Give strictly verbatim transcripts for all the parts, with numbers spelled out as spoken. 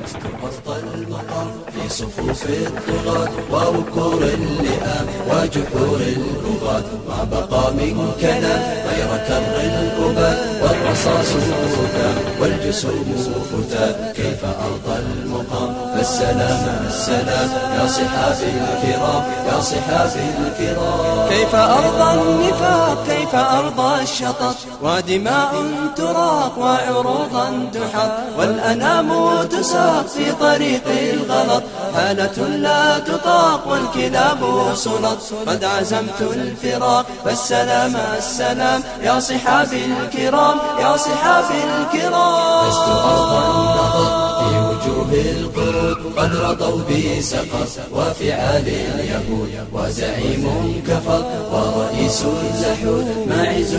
لست أرضى المقام في صفوف الطغاة ووكور اللئام وجحور البغاة، ما بقى من كلام غير كر الأباد والرصاص ركام والجسوم فتات. كيف أرضى المقام فالسلام السلام يا صحابي الكرام يا صحابي الكرام. كيف أرضى النفاق كيف أرضى الشطط ودماء تراق وعروضا تحط والأنام تساق في طريق الغلط، حالة لا تطاق والكلاب سلط. قد عزمت الفراق فالسلام السلام يا صحابي الكرام يا صحابي الكرام. لست أرضى النظر في وجوه القرود قد رضوا بسقط وفعال اليهود وزعيم كفر ورئيس اللحود ماعز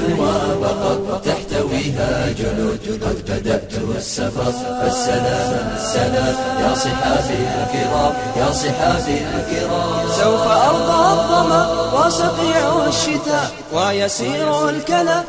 وبقر تحتويها جلود. قد بدأت السفر فالسلام السلام يا صحابي الكرام يا صحابي الكرام. سوف أرضى الظما وصقيع الشتاء ويسير الكلى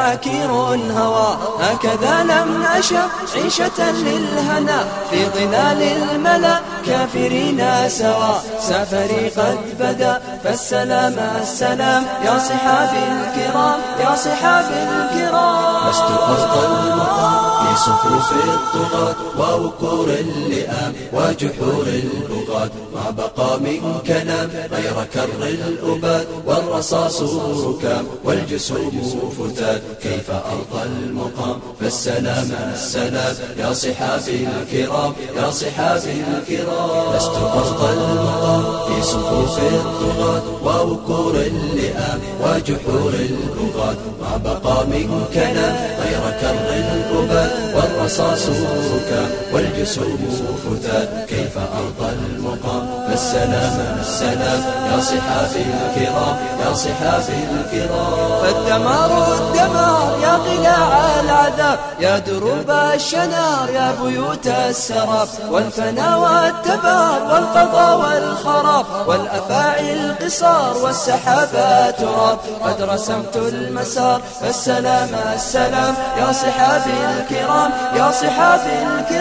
وعكير الهوى، هكذا لم نشأ عيشة للهنا في ظلال الملا كافرين سوا. سفري قد بدأ فالسلام السلام يا صحابي الكرام يا صحابي الكرام. لست أرضى المقام في صفوف الطغاة ووكور اللئام وجحور البغاة، ما بقى من كلام غير كر الأباد والرصاص ركام والجسوم فتات. كيف أرضى المقام فالسلام السلام يا صحابي الكرام يا صحابي الكرام. لست أرضى المقام في صفوف الطغاة ووكور اللئام وجحور البغاة، ما بقى من كلام غير كر الأباد والرصاص ركام والجسوم فتات. كيف أرضى المقام فالسلام السلام يا صحابي الكرام يا صحابي الكرام. فالدمار الدمار يا قلاع العذاب يا دروب الشنار يا بيوت السراب، والفنا والتباب والقضاء والخراب والأفاعي القصار والسحابات تراب. قد رسمت المسار فالسلام السلام يا صحابي الكرام يا صحابي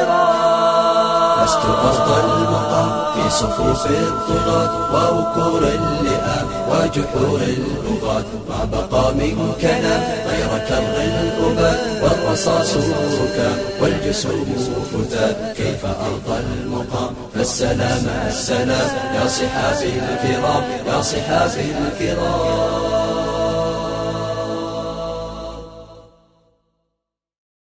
الكرام. لست أرضى المقام في صفوف الطغاة ووكور اللئام وجحور البغاة، ما بقى من كلام غير كر الأباد والرصاص ركام والجسوم فتات. كيف أرضى المقام فالسلام السلام يا صحابي الكرام يا صحابي الكرام.